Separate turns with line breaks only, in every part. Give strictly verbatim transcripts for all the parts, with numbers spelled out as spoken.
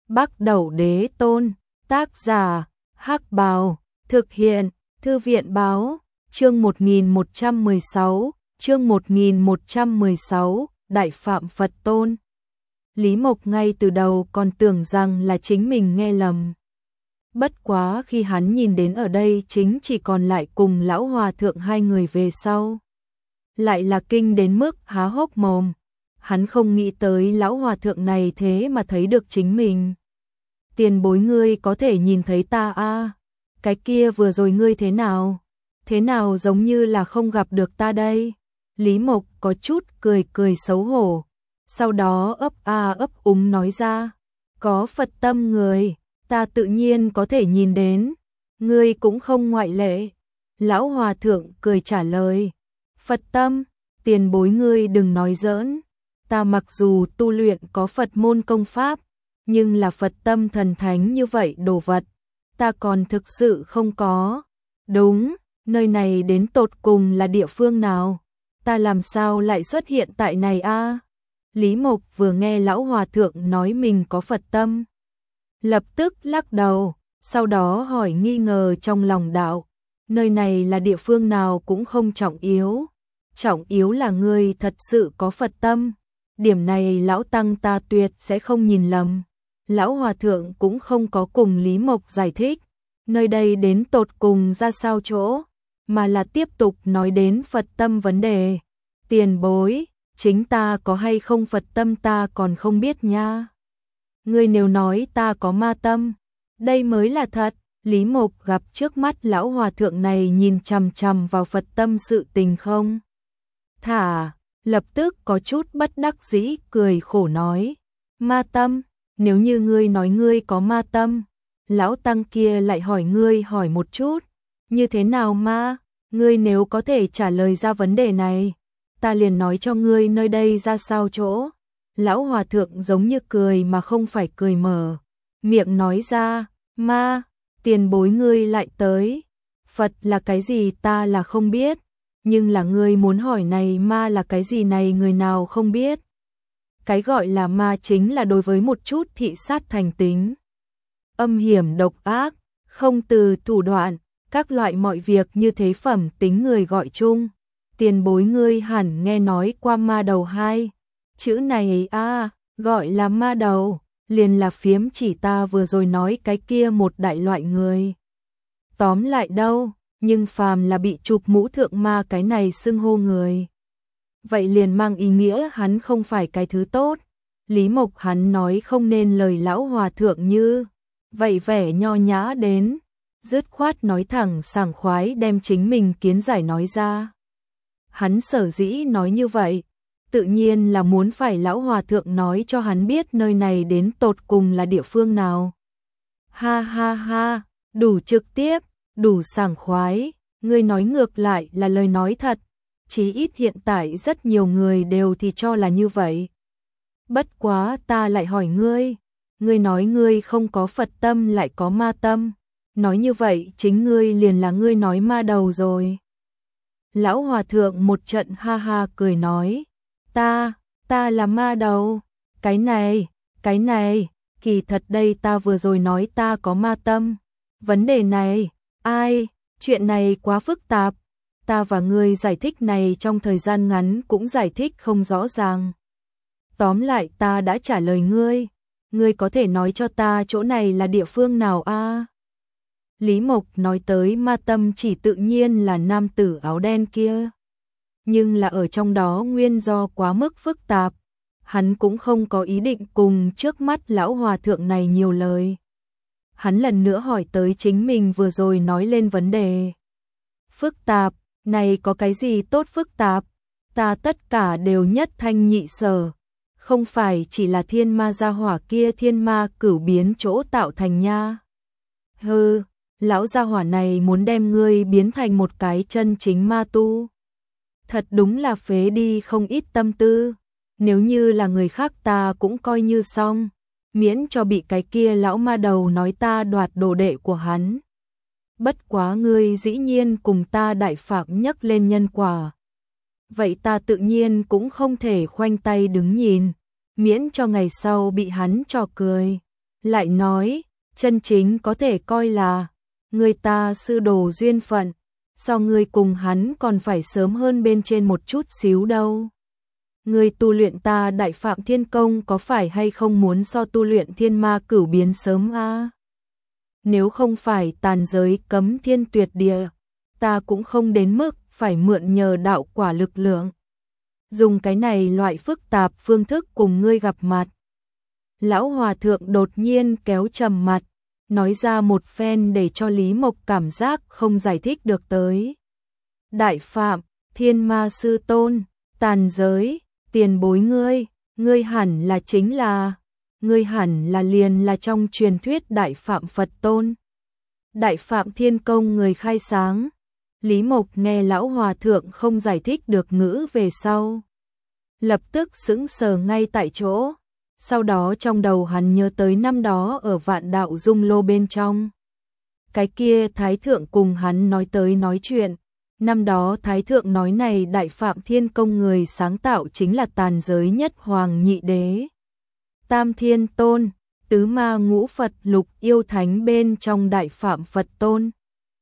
Bắc Đẩu Đế Tôn, tác giả, Hắc Bào, thực hiện, Thư viện báo, chương một nghìn một trăm mười sáu, chương một nghìn một trăm mười sáu, Đại Phạm Phật Tôn. Lý Mộc ngay từ đầu còn tưởng rằng là chính mình nghe lầm. Bất quá khi hắn nhìn đến ở đây chính chỉ còn lại cùng lão hòa thượng hai người về sau. Lại là kinh đến mức há hốc mồm. Hắn không nghĩ tới lão hòa thượng này thế mà thấy được chính mình. Tiền bối ngươi có thể nhìn thấy ta a? Cái kia vừa rồi ngươi thế nào? Thế nào giống như là không gặp được ta đây? Lý Mộc có chút cười cười xấu hổ. Sau đó ấp a ấp úng nói ra. Có Phật tâm người, ta tự nhiên có thể nhìn đến. Ngươi cũng không ngoại lệ. Lão hòa thượng cười trả lời. Phật tâm, tiền bối ngươi đừng nói giỡn. Ta mặc dù tu luyện có Phật môn công pháp, nhưng là Phật tâm thần thánh như vậy đồ vật, ta còn thực sự không có. Đúng, nơi này đến tột cùng là địa phương nào? Ta làm sao lại xuất hiện tại này a? Lý Mộc vừa nghe lão hòa thượng nói mình có Phật tâm, lập tức lắc đầu, sau đó hỏi nghi ngờ trong lòng đạo, nơi này là địa phương nào cũng không trọng yếu, trọng yếu là ngươi thật sự có Phật tâm. Điểm này lão tăng ta tuyệt sẽ không nhìn lầm. Lão hòa thượng cũng không có cùng Lý Mộc giải thích nơi đây đến tột cùng ra sao chỗ, mà là tiếp tục nói đến Phật tâm vấn đề. Tiền bối, chính ta có hay không Phật tâm ta còn không biết nha. Ngươi nếu nói ta có ma tâm, đây mới là thật. Lý Mộc gặp trước mắt lão hòa thượng này nhìn chằm chằm vào Phật tâm sự tình không thả, lập tức có chút bất đắc dĩ cười khổ nói. Ma tâm, nếu như ngươi nói ngươi có ma tâm, lão tăng kia lại hỏi ngươi hỏi một chút, như thế nào ma? Ngươi nếu có thể trả lời ra vấn đề này, ta liền nói cho ngươi nơi đây ra sao chỗ. Lão hòa thượng giống như cười mà không phải cười mở, miệng nói ra, ma, tiền bối ngươi lại tới. Phật là cái gì ta là không biết, nhưng là ngươi muốn hỏi này ma là cái gì này người nào không biết. Cái gọi là ma chính là đối với một chút thị sát thành tính, âm hiểm độc ác, không từ thủ đoạn, các loại mọi việc như thế phẩm tính người gọi chung. Tiền bối ngươi hẳn nghe nói qua ma đầu hai. Chữ này a gọi là ma đầu, liền là phiếm chỉ ta vừa rồi nói cái kia một đại loại người. Tóm lại đâu, nhưng phàm là bị chụp mũ thượng ma cái này xưng hô người, vậy liền mang ý nghĩa hắn không phải cái thứ tốt. Lý Mộc hắn nói không nên lời lão hòa thượng như vậy vẻ nho nhã đến, dứt khoát nói thẳng sảng khoái đem chính mình kiến giải nói ra. Hắn sở dĩ nói như vậy, tự nhiên là muốn phải lão hòa thượng nói cho hắn biết nơi này đến tột cùng là địa phương nào. Ha ha ha, đủ trực tiếp, đủ sảng khoái, ngươi nói ngược lại là lời nói thật, chí ít hiện tại rất nhiều người đều thì cho là như vậy. Bất quá ta lại hỏi ngươi, ngươi nói ngươi không có Phật tâm lại có ma tâm, nói như vậy chính ngươi liền là ngươi nói ma đầu rồi. Lão hòa thượng một trận ha ha cười nói, ta, ta là ma đầu, cái này, cái này, kỳ thật đây ta vừa rồi nói ta có ma tâm. Vấn đề này, ai, chuyện này quá phức tạp, ta và ngươi giải thích này trong thời gian ngắn cũng giải thích không rõ ràng. Tóm lại ta đã trả lời ngươi, ngươi có thể nói cho ta chỗ này là địa phương nào a? Lý Mộc nói tới ma tâm chỉ tự nhiên là nam tử áo đen kia, nhưng là ở trong đó nguyên do quá mức phức tạp, hắn cũng không có ý định cùng trước mắt lão hòa thượng này nhiều lời. Hắn lần nữa hỏi tới chính mình vừa rồi nói lên vấn đề. Phức tạp, này có cái gì tốt phức tạp, ta tất cả đều nhất thanh nhị sở, không phải chỉ là thiên ma gia hỏa kia thiên ma cửu biến chỗ tạo thành nha. Hừ, lão gia hỏa này muốn đem ngươi biến thành một cái chân chính ma tu. Thật đúng là phế đi không ít tâm tư, nếu như là người khác ta cũng coi như xong, miễn cho bị cái kia lão ma đầu nói ta đoạt đồ đệ của hắn. Bất quá ngươi dĩ nhiên cùng ta đại phạm nhắc lên nhân quả, vậy ta tự nhiên cũng không thể khoanh tay đứng nhìn, miễn cho ngày sau bị hắn trò cười. lại nói, chân chính có thể coi là người ta sư đồ duyên phận, so ngươi cùng hắn còn phải sớm hơn bên trên một chút xíu đâu. Ngươi tu luyện ta Đại Phạm Thiên Công có phải hay không muốn so tu luyện Thiên Ma Cửu Biến sớm a? À? Nếu không phải tàn giới cấm thiên tuyệt địa, ta cũng không đến mức phải mượn nhờ đạo quả lực lượng. Dùng cái này loại phức tạp phương thức cùng ngươi gặp mặt. Lão Hòa Thượng đột nhiên kéo trầm mặt, nói ra một phen để cho Lý Mộc cảm giác không giải thích được tới. Đại Phạm, Thiên Ma Sư Tôn, tàn giới, tiền bối ngươi, ngươi hẳn là chính là, ngươi hẳn là liền là trong truyền thuyết Đại Phạm Phật Tôn. Đại Phạm Thiên Công người khai sáng. Lý Mộc nghe Lão Hòa Thượng không giải thích được ngữ về sau, lập tức sững sờ ngay tại chỗ. Sau đó trong đầu hắn nhớ tới năm đó ở Vạn Đạo Dung Lô bên trong. Cái kia Thái Thượng cùng hắn nói tới nói chuyện. Năm đó Thái Thượng nói này Đại Phạm Thiên Công người sáng tạo chính là tàn giới nhất hoàng nhị đế. Tam Thiên Tôn, tứ ma ngũ Phật lục yêu thánh bên trong Đại Phạm Phật Tôn.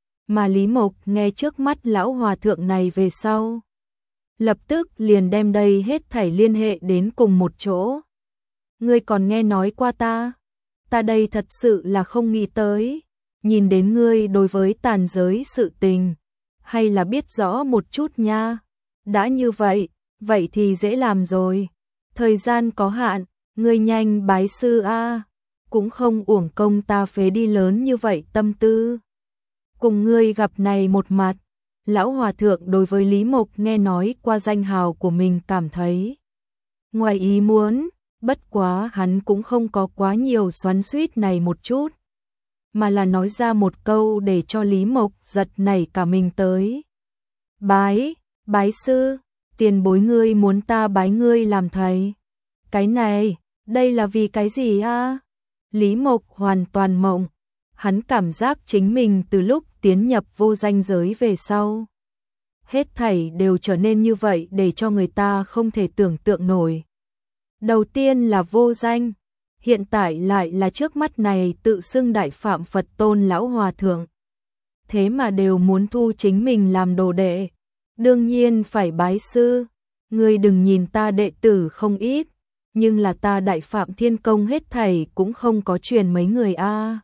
Mà Lý Mộc nghe trước mắt Lão Hòa Thượng này về sau, lập tức liền đem đây hết thảy liên hệ đến cùng một chỗ. Ngươi còn nghe nói qua ta? Ta đây thật sự là không nghĩ tới. Nhìn đến ngươi đối với tàn giới sự tình, hay là biết rõ một chút nha. Đã như vậy, vậy thì dễ làm rồi. Thời gian có hạn, ngươi nhanh bái sư a, cũng không uổng công ta phế đi lớn như vậy tâm tư. Cùng ngươi gặp này một mặt, Lão Hòa Thượng đối với Lý Mộc nghe nói qua danh hào của mình cảm thấy ngoài ý muốn. Bất quá hắn cũng không có quá nhiều xoắn xuýt này một chút, mà là nói ra một câu để cho Lý Mộc giật nảy cả mình tới. Bái, bái sư, tiền bối ngươi muốn ta bái ngươi làm thầy. Cái này, đây là vì cái gì a? À? Lý Mộc hoàn toàn mộng, hắn cảm giác chính mình từ lúc tiến nhập vô danh giới về sau, hết thảy đều trở nên như vậy để cho người ta không thể tưởng tượng nổi. Đầu tiên là vô danh, hiện tại lại là trước mắt này tự xưng Đại Phạm Phật Tôn Lão Hòa Thượng. Thế mà đều muốn thu chính mình làm đồ đệ, đương nhiên phải bái sư. Ngươi đừng nhìn ta đệ tử không ít, nhưng là ta Đại Phạm Thiên Công hết thảy cũng không có truyền mấy người a. À.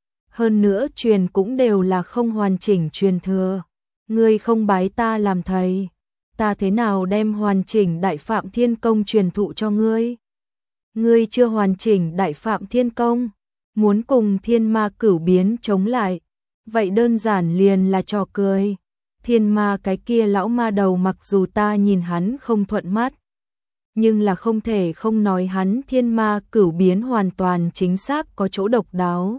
Hơn nữa truyền cũng đều là không hoàn chỉnh truyền thừa. Ngươi không bái ta làm thầy, ta thế nào đem hoàn chỉnh Đại Phạm Thiên Công truyền thụ cho ngươi? Ngươi chưa hoàn chỉnh Đại Phạm Thiên Công, muốn cùng Thiên Ma Cửu Biến chống lại, vậy đơn giản liền là trò cười. Thiên ma cái kia lão ma đầu mặc dù ta nhìn hắn không thuận mắt, nhưng là không thể không nói hắn Thiên Ma Cửu Biến hoàn toàn chính xác có chỗ độc đáo.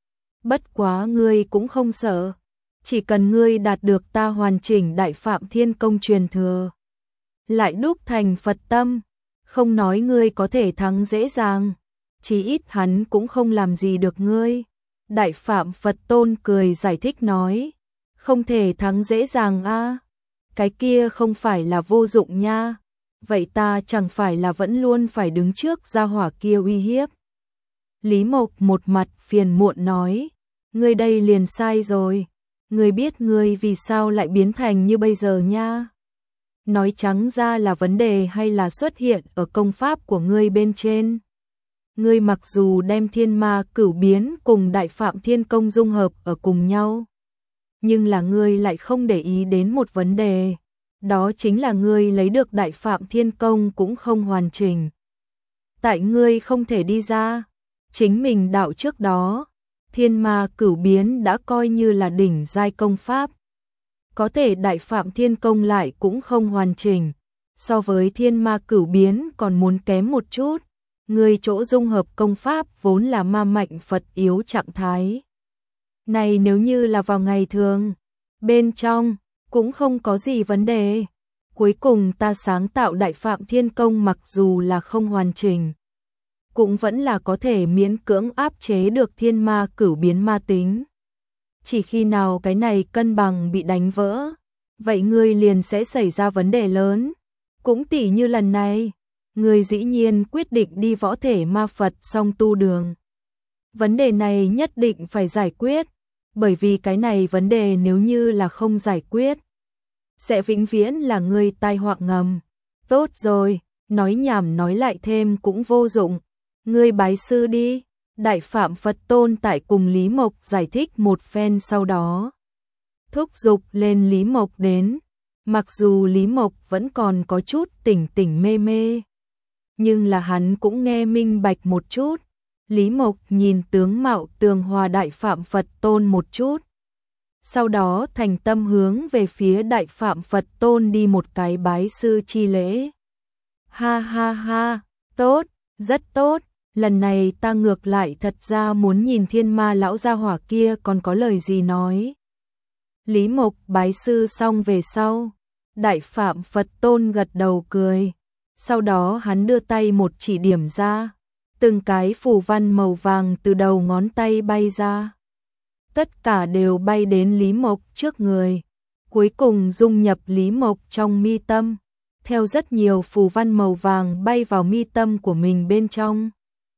Bất quá ngươi cũng không sợ, chỉ cần ngươi đạt được ta hoàn chỉnh Đại Phạm Thiên Công truyền thừa, lại đúc thành Phật tâm, không nói ngươi có thể thắng dễ dàng, chỉ ít hắn cũng không làm gì được ngươi. Đại Phạm Phật Tôn cười giải thích nói, không thể thắng dễ dàng a, à? Cái kia không phải là vô dụng nha, vậy ta chẳng phải là vẫn luôn phải đứng trước gia hỏa kia uy hiếp. Lý Mộc một mặt phiền muộn nói, ngươi đây liền sai rồi, ngươi biết ngươi vì sao lại biến thành như bây giờ nha. Nói trắng ra là vấn đề hay là xuất hiện ở công pháp của ngươi bên trên. Ngươi mặc dù đem Thiên Ma Cửu Biến cùng Đại Phạm Thiên Công dung hợp ở cùng nhau, nhưng là ngươi lại không để ý đến một vấn đề, đó chính là ngươi lấy được Đại Phạm Thiên Công cũng không hoàn chỉnh. Tại ngươi không thể đi ra chính mình đạo trước đó, Thiên Ma Cửu Biến đã coi như là đỉnh giai công pháp. Có thể Đại Phạm Thiên Công lại cũng không hoàn chỉnh, so với Thiên Ma Cửu Biến còn muốn kém một chút. Người chỗ dung hợp công pháp vốn là ma mạnh Phật yếu trạng thái. Này nếu như là vào ngày thường, bên trong cũng không có gì vấn đề. Cuối cùng ta sáng tạo Đại Phạm Thiên Công mặc dù là không hoàn chỉnh, cũng vẫn là có thể miễn cưỡng áp chế được Thiên Ma Cửu Biến ma tính. Chỉ khi nào cái này cân bằng bị đánh vỡ, vậy ngươi liền sẽ xảy ra vấn đề lớn. Cũng tỉ như lần này, ngươi dĩ nhiên quyết định đi võ thể ma Phật song tu đường. vấn đề này nhất định phải giải quyết, bởi vì cái này vấn đề nếu như là không giải quyết, sẽ vĩnh viễn là ngươi tai họa ngầm. Tốt rồi, nói nhảm nói lại thêm cũng vô dụng, ngươi bái sư đi. Đại Phạm Phật Tôn tại cùng Lý Mộc giải thích một phen sau đó thúc giục lên Lý Mộc đến. Mặc dù Lý Mộc vẫn còn có chút tỉnh tỉnh mê mê, nhưng là hắn cũng nghe minh bạch một chút. Lý Mộc nhìn tướng mạo tường hòa Đại Phạm Phật Tôn một chút, sau đó thành tâm hướng về phía Đại Phạm Phật Tôn đi một cái bái sư chi lễ. Ha ha ha, tốt, rất tốt, lần này ta ngược lại thật ra muốn nhìn Thiên Ma lão gia hỏa kia còn có lời gì nói. Lý Mộc bái sư xong về sau, Đại Phạm Phật Tôn gật đầu cười, sau đó hắn đưa tay một chỉ điểm ra, từng cái phù văn màu vàng từ đầu ngón tay bay ra. Tất cả đều bay đến Lý Mộc trước người, cuối cùng dung nhập Lý Mộc trong mi tâm, theo rất nhiều phù văn màu vàng bay vào mi tâm của mình bên trong.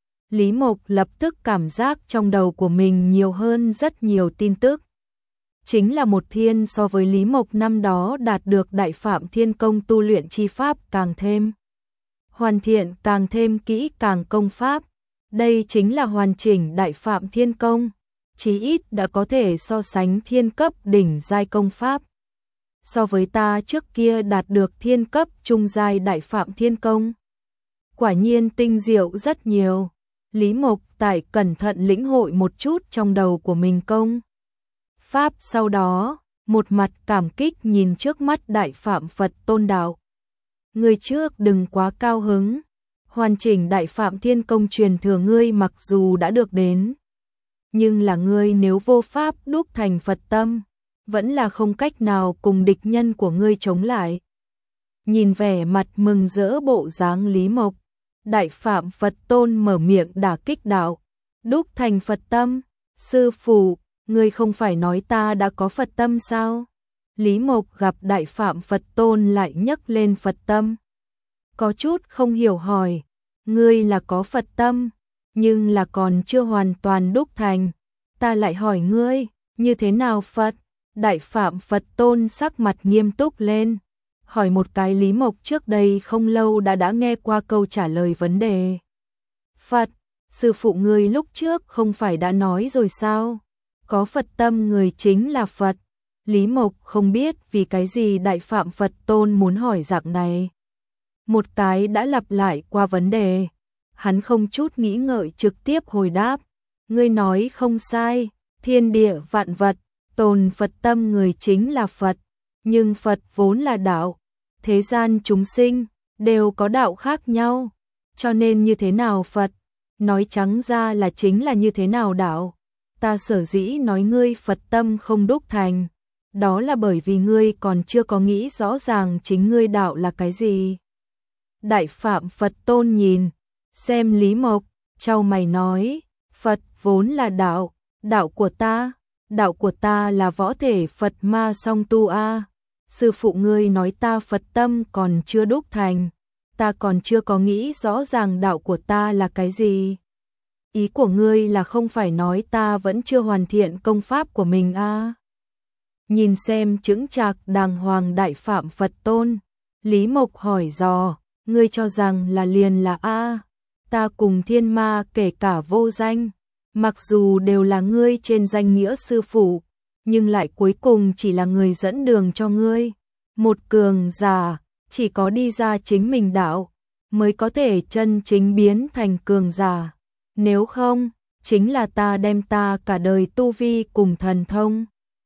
Lý Mộc lập tức cảm giác trong đầu của mình nhiều hơn rất nhiều tin tức. Chính là một thiên so với Lý Mộc năm đó đạt được Đại Phạm Thiên Công tu luyện chi pháp càng thêm hoàn thiện, càng thêm kỹ càng công pháp. Đây chính là hoàn chỉnh Đại Phạm Thiên Công, chí ít đã có thể so sánh thiên cấp đỉnh giai công pháp. So với ta trước kia đạt được thiên cấp trung giai Đại Phạm Thiên Công, quả nhiên tinh diệu rất nhiều. Lý Mộc tại cẩn thận lĩnh hội một chút trong đầu của mình công pháp, sau đó một mặt cảm kích nhìn trước mắt Đại Phạm Phật Tôn đạo. Người trước đừng quá cao hứng, hoàn chỉnh Đại Phạm Thiên Công truyền thừa ngươi mặc dù đã được đến, nhưng là ngươi nếu vô pháp đúc thành Phật tâm, vẫn là không cách nào cùng địch nhân của ngươi chống lại. Nhìn vẻ mặt mừng rỡ bộ dáng Lý Mộc, Đại Phạm Phật Tôn mở miệng đả kích đạo, đúc thành Phật tâm, sư phụ, ngươi không phải nói ta đã có Phật tâm sao? Lý Mộc gặp Đại Phạm Phật Tôn lại nhấc lên Phật tâm, có chút không hiểu hỏi, ngươi là có Phật tâm, nhưng là còn chưa hoàn toàn đúc thành, ta lại hỏi ngươi, như thế nào Phật? Đại Phạm Phật Tôn sắc mặt nghiêm túc lên, hỏi một cái Lý Mộc trước đây không lâu đã đã nghe qua câu trả lời vấn đề. Phật, sư phụ ngươi lúc trước không phải đã nói rồi sao? Có Phật tâm người chính là Phật. Lý Mộc không biết vì cái gì Đại Phạm Phật Tôn muốn hỏi dạng này. Một cái đã lặp lại qua vấn đề, hắn không chút nghĩ ngợi trực tiếp hồi đáp. Ngươi nói không sai, thiên địa vạn vật, tồn Phật tâm người chính là Phật, nhưng Phật vốn là đạo, thế gian chúng sinh đều có đạo khác nhau, cho nên như thế nào Phật, nói trắng ra là chính là như thế nào đạo. Ta sở dĩ nói ngươi Phật tâm không đúc thành, đó là bởi vì ngươi còn chưa có nghĩ rõ ràng chính ngươi đạo là cái gì. Đại Phạm Phật Tôn nhìn xem Lý Mộc, chau mày nói, Phật vốn là đạo, đạo của ta, đạo của ta là võ thể Phật ma song tu a. Sư phụ ngươi nói ta Phật tâm còn chưa đúc thành, ta còn chưa có nghĩ rõ ràng đạo của ta là cái gì. Ý của ngươi là không phải nói ta vẫn chưa hoàn thiện công pháp của mình a? Nhìn xem chững chạc đàng hoàng Đại Phạm Phật Tôn, Lý Mộc hỏi dò, ngươi cho rằng là liền là a? Ta cùng thiên ma kể cả vô danh, mặc dù đều là ngươi trên danh nghĩa sư phụ, nhưng lại cuối cùng chỉ là người dẫn đường cho ngươi. Một cường giả, chỉ có đi ra chính mình đạo, mới có thể chân chính biến thành cường giả. Nếu không, chính là ta đem ta cả đời tu vi cùng thần thông,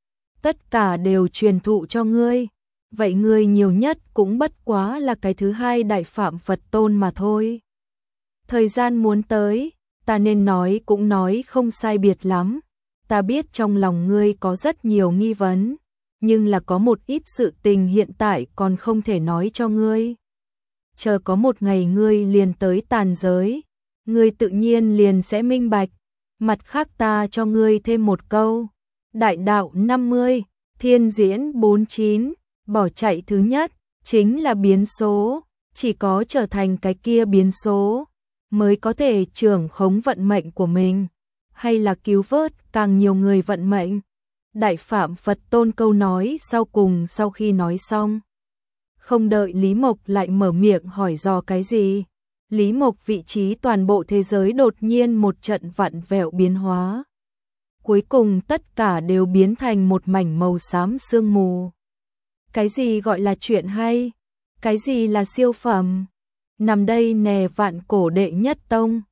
tất cả đều truyền thụ cho ngươi. Vậy ngươi nhiều nhất cũng bất quá là cái thứ hai Đại Phạm Phật Tôn mà thôi. Thời gian muốn tới, ta nên nói cũng nói không sai biệt lắm. Ta biết trong lòng ngươi có rất nhiều nghi vấn, nhưng là có một ít sự tình hiện tại còn không thể nói cho ngươi. Chờ có một ngày ngươi liền tới tàn giới, ngươi tự nhiên liền sẽ minh bạch. Mặt khác ta cho ngươi thêm một câu. Đại đạo năm mươi, thiên diễn bốn mươi chín, bỏ chạy thứ nhất, chính là biến số. Chỉ có trở thành cái kia biến số, mới có thể trưởng khống vận mệnh của mình. hay là cứu vớt càng nhiều người vận mệnh? Đại Phạm Phật Tôn câu nói sau cùng sau khi nói xong. Không đợi Lý Mộc lại mở miệng hỏi dò cái gì. Lý Mộc vị trí toàn bộ thế giới đột nhiên một trận vặn vẹo biến hóa. Cuối cùng tất cả đều biến thành một mảnh màu xám sương mù. Cái gì gọi là chuyện hay? Cái gì là siêu phẩm? Nằm đây nè vạn cổ đệ nhất tông.